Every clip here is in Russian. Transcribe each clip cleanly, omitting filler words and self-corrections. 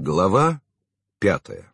Глава 5.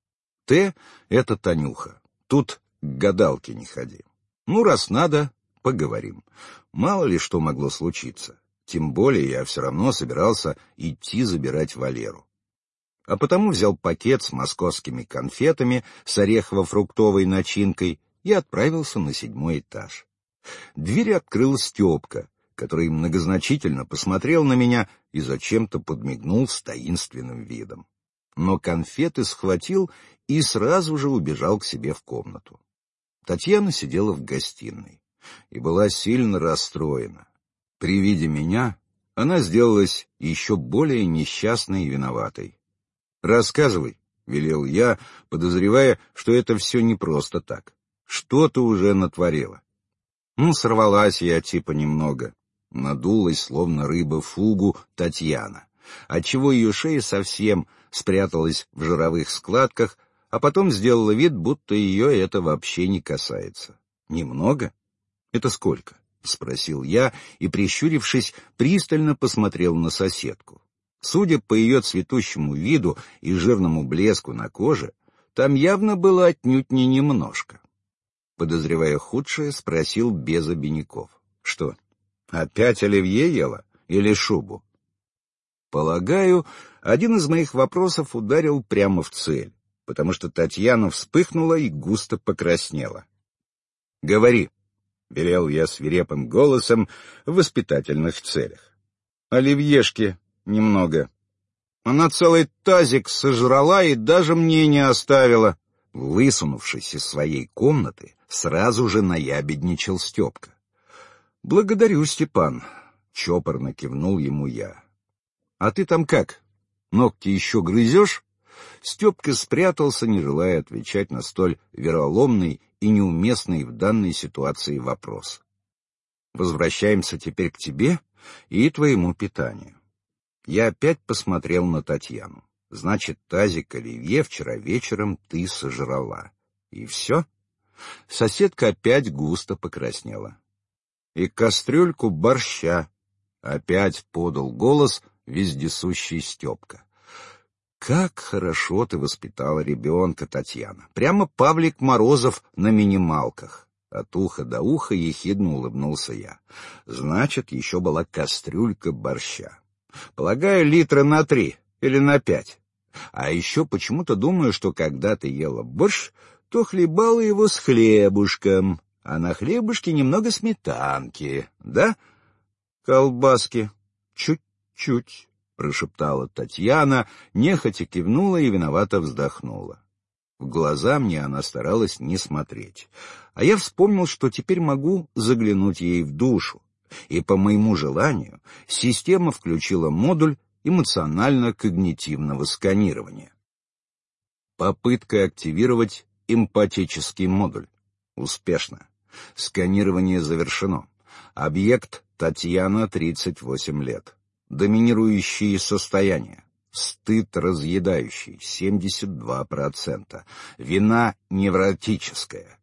Т — это Танюха. Тут к гадалке не ходи. Ну, раз надо, поговорим. Мало ли что могло случиться. Тем более я все равно собирался идти забирать Валеру. А потому взял пакет с московскими конфетами с орехово-фруктовой начинкой и отправился на 7-й этаж. Дверь открыл Степка, который многозначительно посмотрел на меня и зачем-то подмигнул с таинственным видом. Но конфеты схватил и сразу же убежал к себе в комнату. Татьяна сидела в гостиной и была сильно расстроена. При виде меня она сделалась еще более несчастной и виноватой. «Рассказывай», — велел я, подозревая, что это все не просто так. «Что ты уже натворила?» Сорвалась я типа немного. Надулась, словно рыба фугу, Татьяна, отчего ее шея совсем спряталась в жировых складках, а потом сделала вид, будто ее это вообще не касается. «Немного? Это сколько?» — спросил я и, прищурившись, пристально посмотрел на соседку. Судя по ее цветущему виду и жирному блеску на коже, там явно было отнюдь не немножко. Подозревая худшее, спросил без обиняков. «Что, опять оливье ела или шубу?» Полагаю, один из моих вопросов ударил прямо в цель, потому что Татьяна вспыхнула и густо покраснела. «Говори», — велел я свирепым голосом в воспитательных целях. «Оливьешки немного. Она целый тазик сожрала и даже мне не оставила». Высунувшись из своей комнаты, сразу же наябедничал Степка. «Благодарю, Степан», — чопорно кивнул ему я. «А ты там как? Ногти еще грызешь?» Степка спрятался, не желая отвечать на столь вероломный и неуместный в данной ситуации вопрос. «Возвращаемся теперь к тебе и твоему питанию». Я опять посмотрел на Татьяну. «Значит, тазик оливье вчера вечером ты сожрала. И все?» Соседка опять густо покраснела. «И кастрюльку борща», — опять подал голос вездесущий Степка. «Как хорошо ты воспитала ребенка, Татьяна. Прямо Павлик Морозов на минималках». От уха до уха ехидно улыбнулся я. «Значит, еще была кастрюлька борща. Полагаю, литра на 3 или на 5. А еще почему-то думаю, что когда ты ела борщ, то хлебала его с хлебушком, а на хлебушке немного сметанки, да?» «Колбаски. Чуть-чуть», — прошептала Татьяна, нехотя кивнула и виновато вздохнула. В глаза мне она старалась не смотреть, а я вспомнил, что теперь могу заглянуть ей в душу, и по моему желанию система включила модуль эмоционально-когнитивного сканирования. Попытка активировать эмпатический модуль. Успешно. Сканирование завершено. Объект Татьяна, 38 лет. Доминирующие состояния. Стыд разъедающий, 72%. Вина невротическая,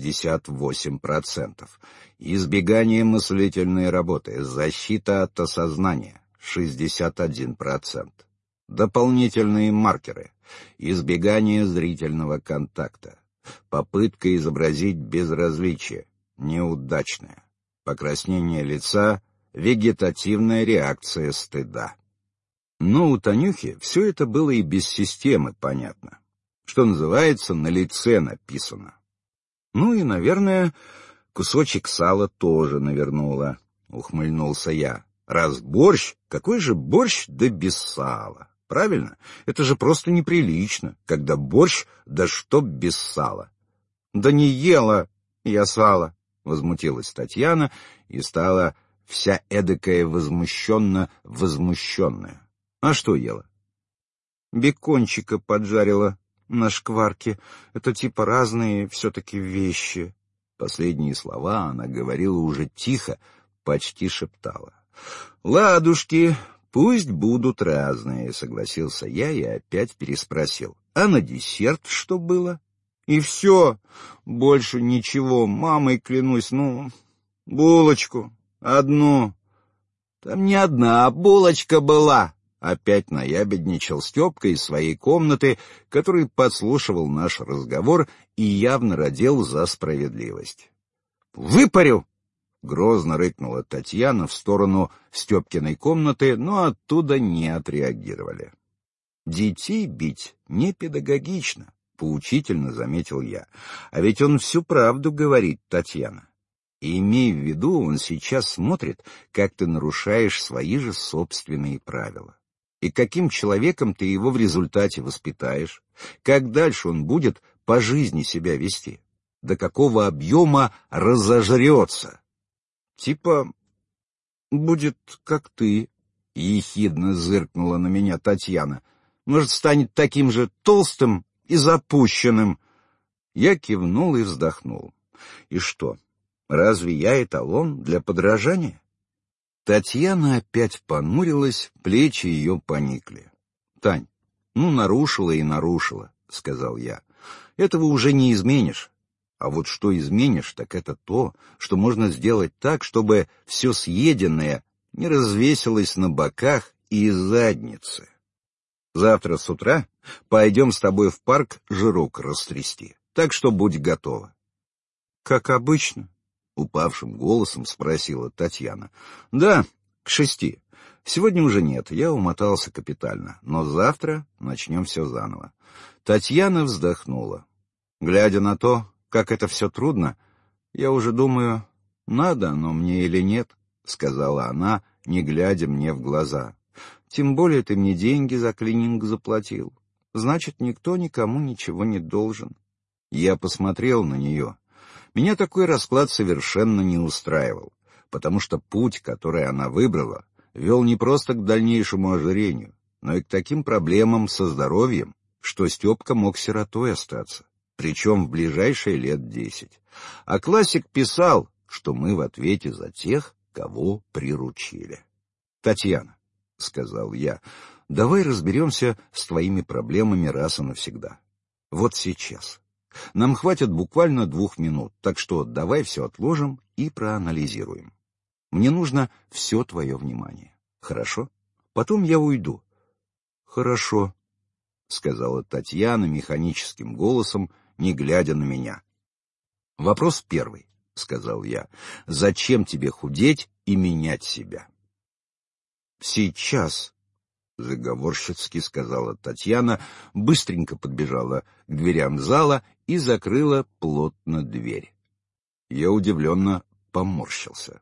68%. Избегание мыслительной работы, защита от осознания, 61%. Дополнительные маркеры. Избегание зрительного контакта. Попытка изобразить безразличие. Неудачная. Покраснение лица. Вегетативная реакция стыда. Но у Танюхи все это было и без системы понятно. Что называется, на лице написано. Ну и, наверное, кусочек сала тоже навернула, ухмыльнулся я. Раз борщ, какой же борщ, да без сала? Правильно? Это же просто неприлично, когда борщ, да чтоб без сала. «Да не ела я сала», — возмутилась Татьяна и стала вся эдакая возмущенная. «А что ела?» «Бекончика поджарила на шкварке. Это типа разные все-таки вещи». Последние слова она говорила уже тихо, почти шептала. «Ладушки, пусть будут разные», — согласился я и опять переспросил. «А на десерт что было?» «И все, больше ничего, мамой клянусь, булочку, одну». «Там не одна булочка была, опять наябедничал Степка из своей комнаты, который подслушивал наш разговор и явно родил за справедливость. «Выпарю!» — грозно рыкнула Татьяна в сторону Степкиной комнаты, но оттуда не отреагировали. «Детей бить не педагогично», — поучительно заметил я. «А ведь он всю правду говорит, Татьяна. И имей в виду, он сейчас смотрит, как ты нарушаешь свои же собственные правила. И каким человеком ты его в результате воспитаешь? Как дальше он будет по жизни себя вести? До какого объема разожрется? Типа, будет как ты», — ехидно зыркнула на меня Татьяна. «Может, станет таким же толстым и запущенным». Я кивнул и вздохнул. И что, разве я эталон для подражания? Татьяна опять понурилась, плечи ее поникли. «Тань, нарушила и нарушила», — сказал я. «Этого уже не изменишь. А вот что изменишь, так это то, что можно сделать так, чтобы все съеденное не развесилось на боках и заднице. Завтра с утра пойдем с тобой в парк жирок растрясти, так что будь готова». «Как обычно?» — упавшим голосом спросила Татьяна. «Да, к 6. Сегодня уже нет, я умотался капитально, но завтра начнем все заново». Татьяна вздохнула. «Глядя на то, как это все трудно, я уже думаю, надо оно мне или нет», — сказала она, не глядя мне в глаза. «Тем более ты мне деньги за клининг заплатил. Значит, никто никому ничего не должен». Я посмотрел на нее. Меня такой расклад совершенно не устраивал, потому что путь, который она выбрала, вел не просто к дальнейшему ожирению, но и к таким проблемам со здоровьем, что Степка мог сиротой остаться, причем в ближайшие лет 10. А классик писал, что мы в ответе за тех, кого приручили. «Татьяна», — сказал я, — «давай разберемся с твоими проблемами раз и навсегда. Вот сейчас. Нам хватит буквально 2 минут, так что давай все отложим и проанализируем. Мне нужно все твое внимание. Хорошо? Потом я уйду». «Хорошо», — сказала Татьяна механическим голосом, не глядя на меня. «Вопрос первый», — сказал я. «Зачем тебе худеть и менять себя?» «Сейчас», — заговорщицки сказала Татьяна, быстренько подбежала к дверям зала и закрыла плотно дверь. Я удивленно поморщился.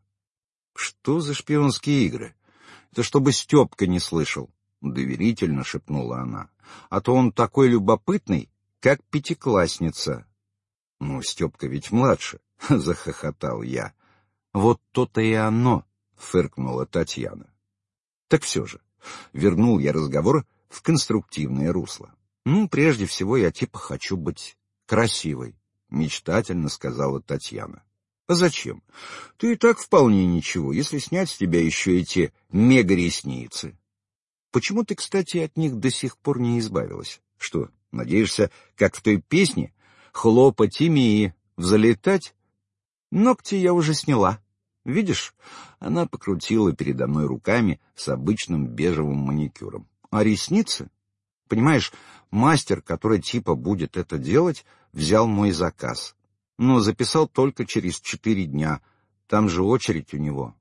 «Что за шпионские игры? Это чтобы Степка не слышал», — доверительно шепнула она. «А то он такой любопытный, как 5-классница». «Ну, Степка ведь младше», — захохотал я. «Вот то-то и оно», — фыркнула Татьяна. Так все же, вернул я разговор в конструктивное русло. «Прежде всего, я типа хочу быть красивой», — мечтательно сказала Татьяна. «А зачем? Ты и так вполне ничего, если снять с тебя еще эти мега-ресницы. Почему ты, кстати, от них до сих пор не избавилась? Что, надеешься, как в той песне, хлопать ими и взлетать? Ногти я уже сняла. Видишь?» Она покрутила передо мной руками с обычным бежевым маникюром. «А ресницы? Понимаешь, мастер, который типа будет это делать, взял мой заказ, но записал только через 4 дня. Там же очередь у него».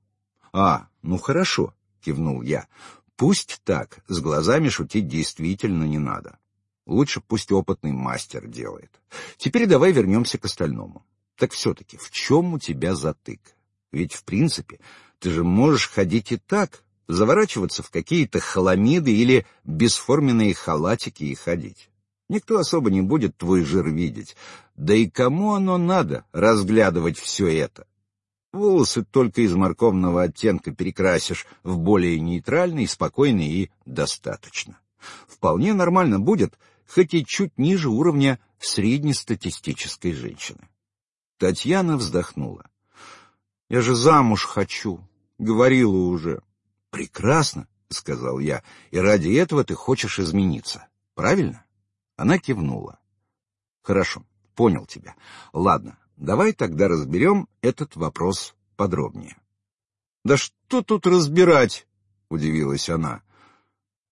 «Ну хорошо», — кивнул я. «Пусть так, с глазами шутить действительно не надо. Лучше пусть опытный мастер делает. Теперь давай вернемся к остальному. Так все-таки, в чем у тебя затык? Ведь, в принципе, ты же можешь ходить и так, заворачиваться в какие-то хламиды или бесформенные халатики и ходить. Никто особо не будет твой жир видеть. Да и кому оно надо, разглядывать все это? Волосы только из морковного оттенка перекрасишь в более нейтральный, спокойный и достаточно. Вполне нормально будет, хоть и чуть ниже уровня среднестатистической женщины». Татьяна вздохнула. «Я же замуж хочу, говорила уже». «Прекрасно», — сказал я, — «и ради этого ты хочешь измениться, правильно?» Она кивнула. «Хорошо, понял тебя. Ладно, давай тогда разберем этот вопрос подробнее». «Да что тут разбирать?» — удивилась она.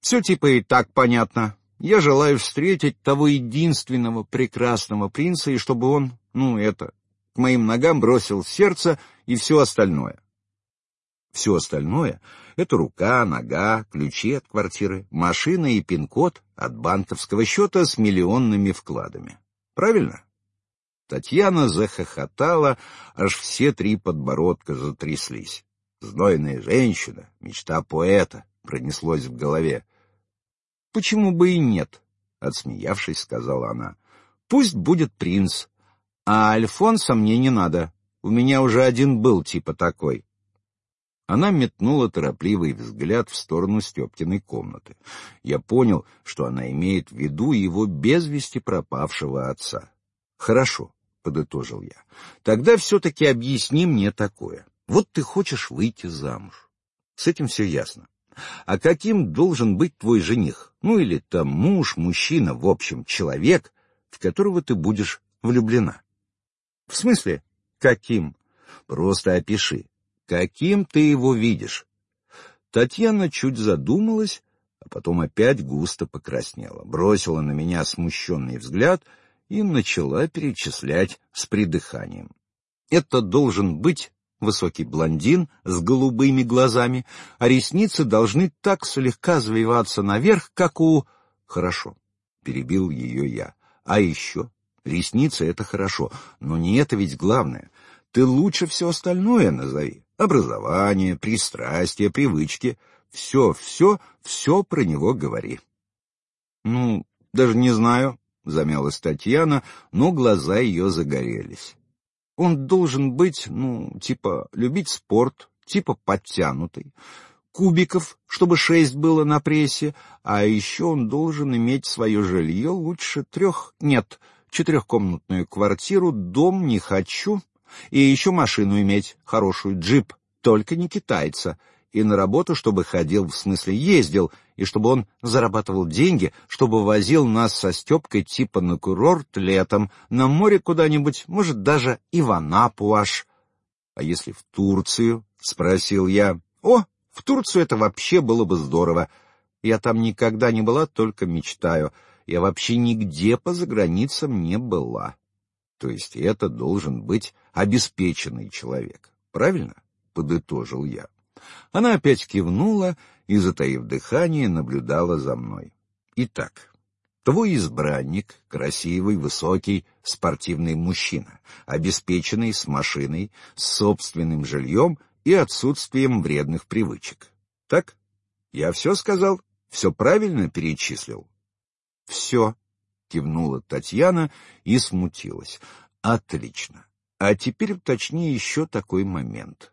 Все типа и так понятно. Я желаю встретить того единственного прекрасного принца, и чтобы он, к моим ногам бросил сердце и все остальное. Все остальное — это рука, нога, ключи от квартиры, машина и пин-код от банковского счета с миллионными вкладами. Правильно? Татьяна захохотала, аж все 3 подбородка затряслись. «Знойная женщина, мечта поэта», — пронеслось в голове. «Почему бы и нет?» — отсмеявшись, сказала она. «Пусть будет принц, а Альфонса мне не надо. У меня уже один был типа такой». Она метнула торопливый взгляд в сторону Степкиной комнаты. Я понял, что она имеет в виду его без вести пропавшего отца. «Хорошо», — подытожил я, — «тогда все-таки объясни мне такое. Вот ты хочешь выйти замуж. С этим все ясно. А каким должен быть твой жених? Или там муж, мужчина, в общем, человек, в которого ты будешь влюблена?» «В смысле, каким?» «Просто опиши. Каким ты его видишь?» Татьяна чуть задумалась, а потом опять густо покраснела, бросила на меня смущенный взгляд и начала перечислять с придыханием. «Это должен быть высокий блондин с голубыми глазами, а ресницы должны так слегка завиваться наверх, как у...» «Хорошо», — перебил ее я. «А еще? Ресницы — это хорошо, но не это ведь главное. Ты лучше все остальное назови. Образование, пристрастия, привычки. Все про него говори». Даже не знаю», — замялась Татьяна, но глаза ее загорелись. «Он должен быть, любить спорт, подтянутый, кубиков, чтобы 6 было на прессе, а еще он должен иметь свое жилье, лучше 4-комнатную квартиру, дом не хочу, и еще машину иметь, хорошую, джип, только не китайца, и на работу, чтобы ходил, в смысле ездил, и чтобы он зарабатывал деньги, чтобы возил нас со Степкой на курорт летом, на море куда-нибудь, может, даже и в Анапу аж». «А если в Турцию?» — спросил я. «О, в Турцию это вообще было бы здорово. Я там никогда не была, только мечтаю. Я вообще нигде по заграницам не была». «То есть это должен быть обеспеченный человек, правильно?» — подытожил я. Она опять кивнула и, затаив дыхание, наблюдала за мной. «Итак, твой избранник — красивый, высокий, спортивный мужчина, обеспеченный, с машиной, с собственным жильем и отсутствием вредных привычек. Так? Я все сказал? Все правильно перечислил?» «Все», — кивнула Татьяна и смутилась. «Отлично. А теперь уточни еще такой момент.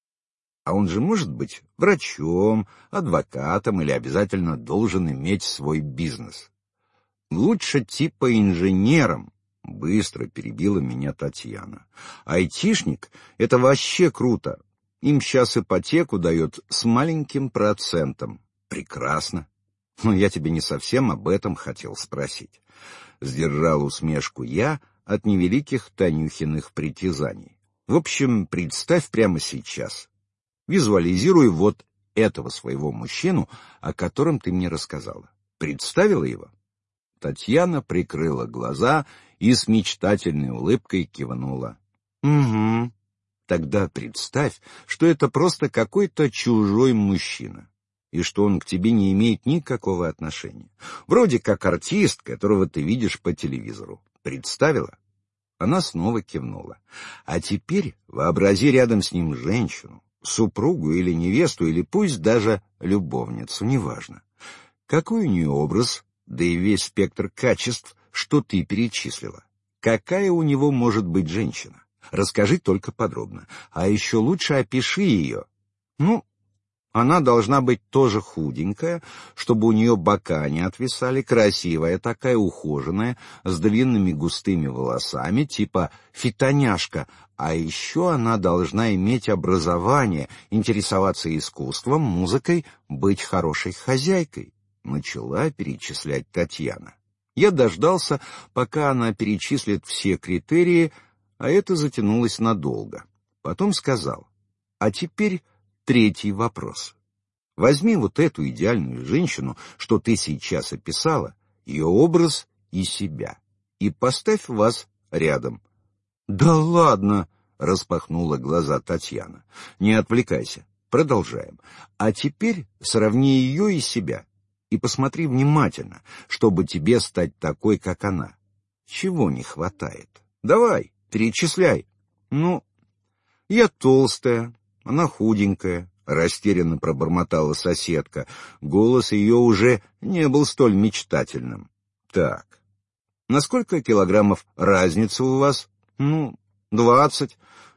А он же может быть врачом, адвокатом или обязательно должен иметь свой бизнес?» «Лучше инженером», — быстро перебила меня Татьяна. «Айтишник — это вообще круто. Им сейчас ипотеку дают с маленьким процентом. Прекрасно. Но я тебе не совсем об этом хотел спросить». Сдержал усмешку я от невеликих Танюхиных притязаний. «В общем, представь прямо сейчас. Визуализируй вот этого своего мужчину, о котором ты мне рассказала. Представила его?» Татьяна прикрыла глаза и с мечтательной улыбкой кивнула. «Угу. Тогда представь, что это просто какой-то чужой мужчина, и что он к тебе не имеет никакого отношения. Вроде как артист, которого ты видишь по телевизору. Представила?» Она снова кивнула. «А теперь вообрази рядом с ним женщину, супругу или невесту, или пусть даже любовницу, неважно. Какой у нее образ, да и весь спектр качеств, что ты перечислила? Какая у него может быть женщина? Расскажи только подробно. А еще лучше опиши ее. Она должна быть тоже худенькая, чтобы у нее бока не отвисали, красивая такая, ухоженная, с длинными густыми волосами, типа фитоняшка. А еще она должна иметь образование, интересоваться искусством, музыкой, быть хорошей хозяйкой», — начала перечислять Татьяна. Я дождался, пока она перечислит все критерии, а это затянулось надолго. Потом сказал: «А теперь 3-й вопрос. Возьми вот эту идеальную женщину, что ты сейчас описала, ее образ и себя, и поставь вас рядом. «Да ладно!» — распахнула глаза Татьяна. «Не отвлекайся. Продолжаем. А теперь сравни ее и себя, и посмотри внимательно, чтобы тебе стать такой, как она. Чего не хватает? Давай, перечисляй». «Ну, я толстая, она худенькая», — растерянно пробормотала соседка. Голос ее уже не был столь мечтательным. «Так, на сколько килограммов разница у вас?» «Ну, 20,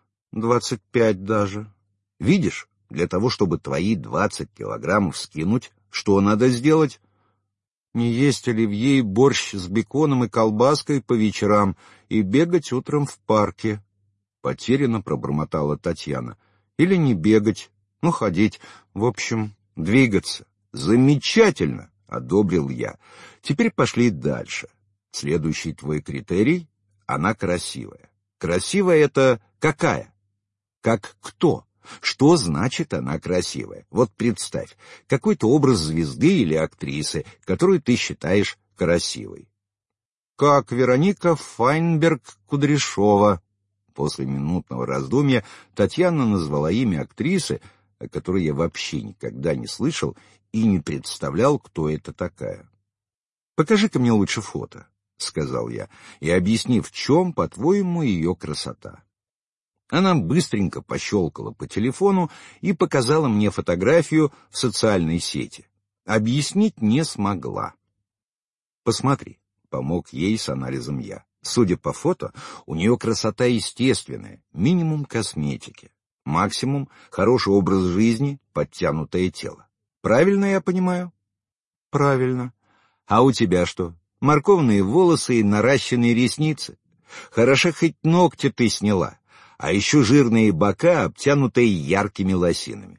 25 даже. Видишь, для того, чтобы твои 20 килограммов скинуть, что надо сделать? Не есть оливье и борщ с беконом и колбаской по вечерам и бегать утром в парке», — потерянно пробормотала Татьяна. «Или не бегать, но ходить, в общем, двигаться». «Замечательно!» — одобрил я. «Теперь пошли дальше. Следующий твой критерий — она красивая. Красивая — это какая? Как кто? Что значит она красивая? Вот представь, какой-то образ звезды или актрисы, которую ты считаешь красивой. Как Вероника Файнберг-Кудряшова. После минутного раздумья Татьяна назвала имя актрисы, о которой я вообще никогда не слышал и не представлял, кто это такая. «Покажи-ка мне лучше фото», — сказал я, — «и объясни, в чем, по-твоему, ее красота». Она быстренько пощелкала по телефону и показала мне фотографию в социальной сети. Объяснить не смогла. «Посмотри», — помог ей с анализом я. «Судя по фото, у нее красота естественная, минимум косметики, максимум хороший образ жизни, подтянутое тело. Правильно я понимаю?» «Правильно. А у тебя что? Морковные волосы и наращенные ресницы? Хорошо, хоть ногти ты сняла, а еще жирные бока, обтянутые яркими лосинами.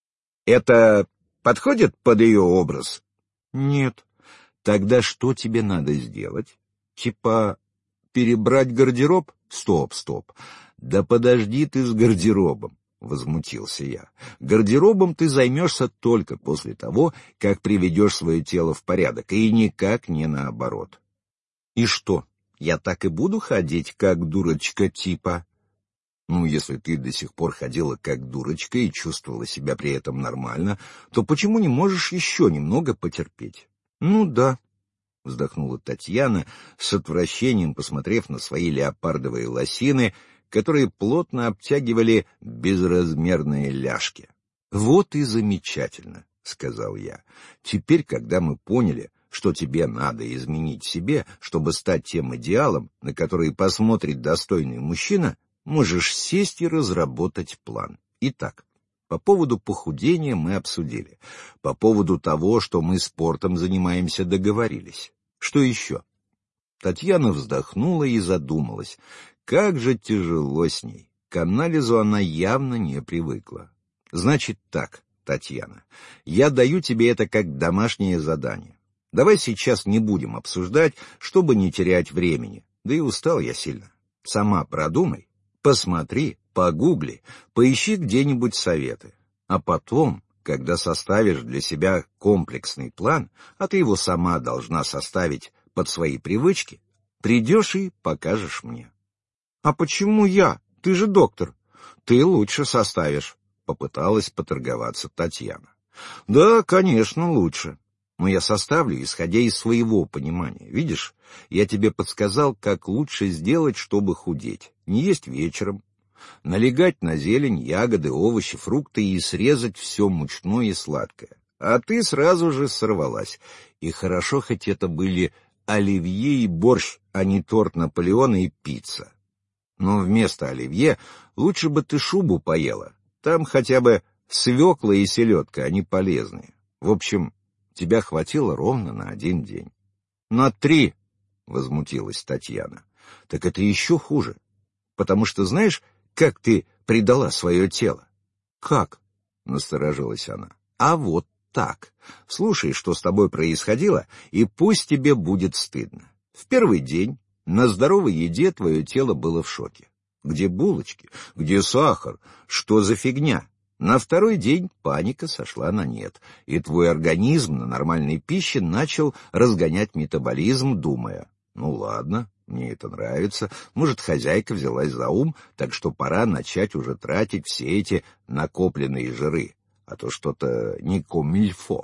Это подходит под ее образ?» «Нет». «Тогда что тебе надо сделать? Типа перебрать гардероб?» «Стоп. Да подожди ты с гардеробом», — возмутился я. «Гардеробом ты займешься только после того, как приведешь свое тело в порядок, и никак не наоборот». «И что, я так и буду ходить, как дурочка типа?» «Ну, если ты до сих пор ходила как дурочка и чувствовала себя при этом нормально, то почему не можешь еще немного потерпеть?» «Ну да», — вздохнула Татьяна, с отвращением посмотрев на свои леопардовые лосины, которые плотно обтягивали безразмерные ляжки. «Вот и замечательно», — сказал я. «Теперь, когда мы поняли, что тебе надо изменить себе, чтобы стать тем идеалом, на который посмотрит достойный мужчина, можешь сесть и разработать план. Итак, по поводу похудения мы обсудили. По поводу того, что мы спортом занимаемся, договорились. Что еще?» Татьяна вздохнула и задумалась. Как же тяжело с ней. К анализу она явно не привыкла. «Значит так, Татьяна, я даю тебе это как домашнее задание. Давай сейчас не будем обсуждать, чтобы не терять времени. Да и устал я сильно. Сама продумай, посмотри, погугли, поищи где-нибудь советы. А потом, когда составишь для себя комплексный план, а ты его сама должна составить под свои привычки, придешь и покажешь мне». «А почему я? Ты же доктор». «Ты лучше составишь», — попыталась поторговаться Татьяна. «Да, конечно, лучше. Но я составлю, исходя из своего понимания. Видишь, я тебе подсказал, как лучше сделать, чтобы худеть. Не есть вечером, налегать на зелень, ягоды, овощи, фрукты и срезать все мучное и сладкое. А ты сразу же сорвалась. И хорошо, хоть это были оливье и борщ, а не торт Наполеона и пицца. Но вместо оливье лучше бы ты шубу поела. Там хотя бы свекла и селедка, они полезные. В общем, тебя хватило ровно на 1 день». «На 3, — возмутилась Татьяна. — Так это еще хуже. Потому что знаешь, как ты предала свое тело?» «Как?» — насторожилась она. «А вот так. Слушай, что с тобой происходило, и пусть тебе будет стыдно. В первый день на здоровой еде твое тело было в шоке. Где булочки? Где сахар? Что за фигня? На второй день паника сошла на нет, и твой организм на нормальной пище начал разгонять метаболизм, думая: ну ладно, мне это нравится, может, хозяйка взялась за ум, так что пора начать уже тратить все эти накопленные жиры, а то что-то не комильфо.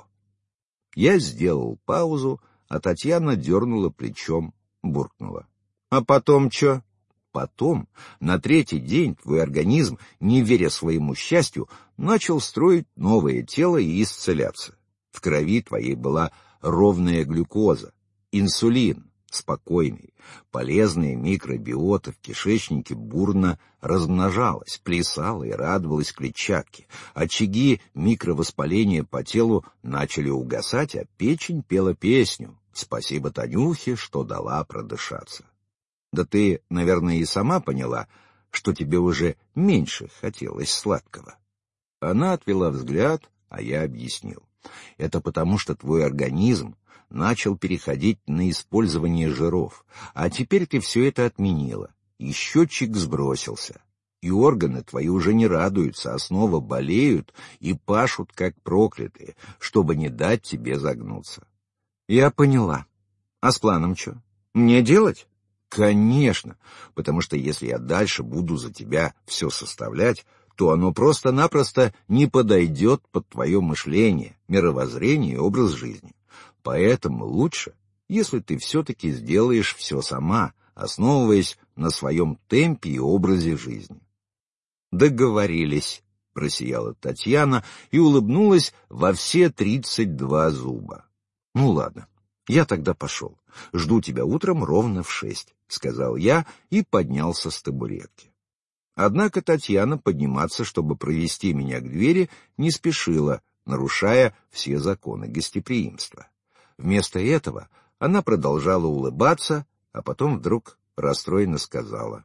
Я сделал паузу, а Татьяна дернула плечом, буркнула: а потом чё? Потом, на третий день, твой организм, не веря своему счастью, начал строить новое тело и исцеляться. В крови твоей была ровная глюкоза, инсулин, спокойный, полезная микробиота в кишечнике бурно размножалась, плясала и радовалась клетчатке. Очаги микровоспаления по телу начали угасать, а печень пела песню: «Спасибо Танюхе, что дала продышаться». Да ты, наверное, и сама поняла, что тебе уже меньше хотелось сладкого. Она отвела взгляд, а я объяснил. Это потому, что твой организм начал переходить на использование жиров, а теперь ты все это отменила, и счетчик сбросился, и органы твои уже не радуются, а снова болеют и пашут, как проклятые, чтобы не дать тебе загнуться. Я поняла. А с планом что? Мне делать? Конечно, потому что если я дальше буду за тебя все составлять, то оно просто-напросто не подойдет под твое мышление, мировоззрение и образ жизни. Поэтому лучше, если ты все-таки сделаешь все сама, основываясь на своем темпе и образе жизни. Договорились, просияла Татьяна и улыбнулась во все 32 зуба. Ну ладно, я тогда пошел. Жду тебя утром ровно в 6, сказал я и поднялся с табуретки. Однако Татьяна подниматься, чтобы провести меня к двери, не спешила, нарушая все законы гостеприимства. Вместо этого она продолжала улыбаться, а потом вдруг расстроенно сказала: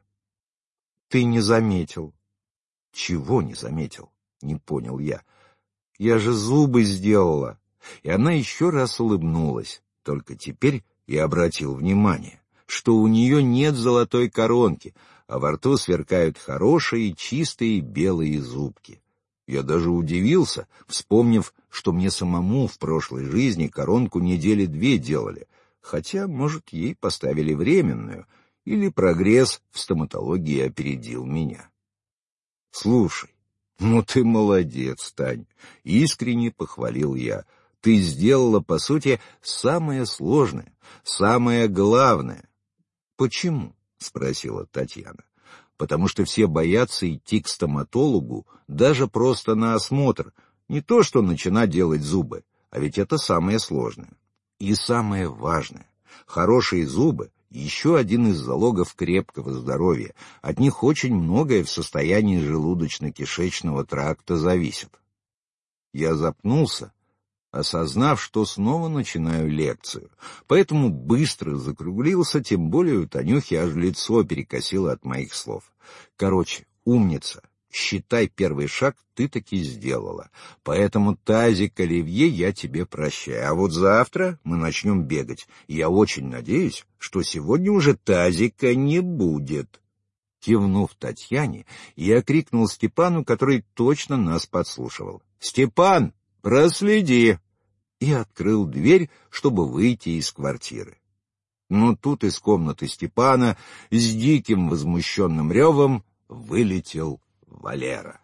«Ты не заметил». «Чего не заметил?» — не понял я. «Я же зубы сделала». И она еще раз улыбнулась, только теперь я обратил внимание, что у нее нет золотой коронки, а во рту сверкают хорошие, чистые белые зубки. Я даже удивился, вспомнив, что мне самому в прошлой жизни коронку недели 2 делали, хотя, может, ей поставили временную, или прогресс в стоматологии опередил меня. «Слушай, ну ты молодец, Тань», — искренне похвалил я. «Ты сделала, по сути, самое сложное, самое главное». «Почему?» — спросила Татьяна. «Потому что все боятся идти к стоматологу даже просто на осмотр, не то что начинать делать зубы, а ведь это самое сложное. И самое важное. Хорошие зубы — еще один из залогов крепкого здоровья. От них очень многое в состоянии желудочно-кишечного тракта зависит». Я запнулся, осознав, что снова начинаю лекцию, поэтому быстро закруглился, тем более у Танюхи аж лицо перекосило от моих слов. Короче, умница, считай, первый шаг ты таки сделала, поэтому тазик оливье я тебе прощаю, а вот завтра мы начнем бегать, и я очень надеюсь, что сегодня уже тазика не будет. Кивнув Татьяне, я крикнул Степану, который точно нас подслушивал: «Степан, проследи!» и открыл дверь, чтобы выйти из квартиры. Но тут из комнаты Степана с диким возмущенным ревом вылетел Валера.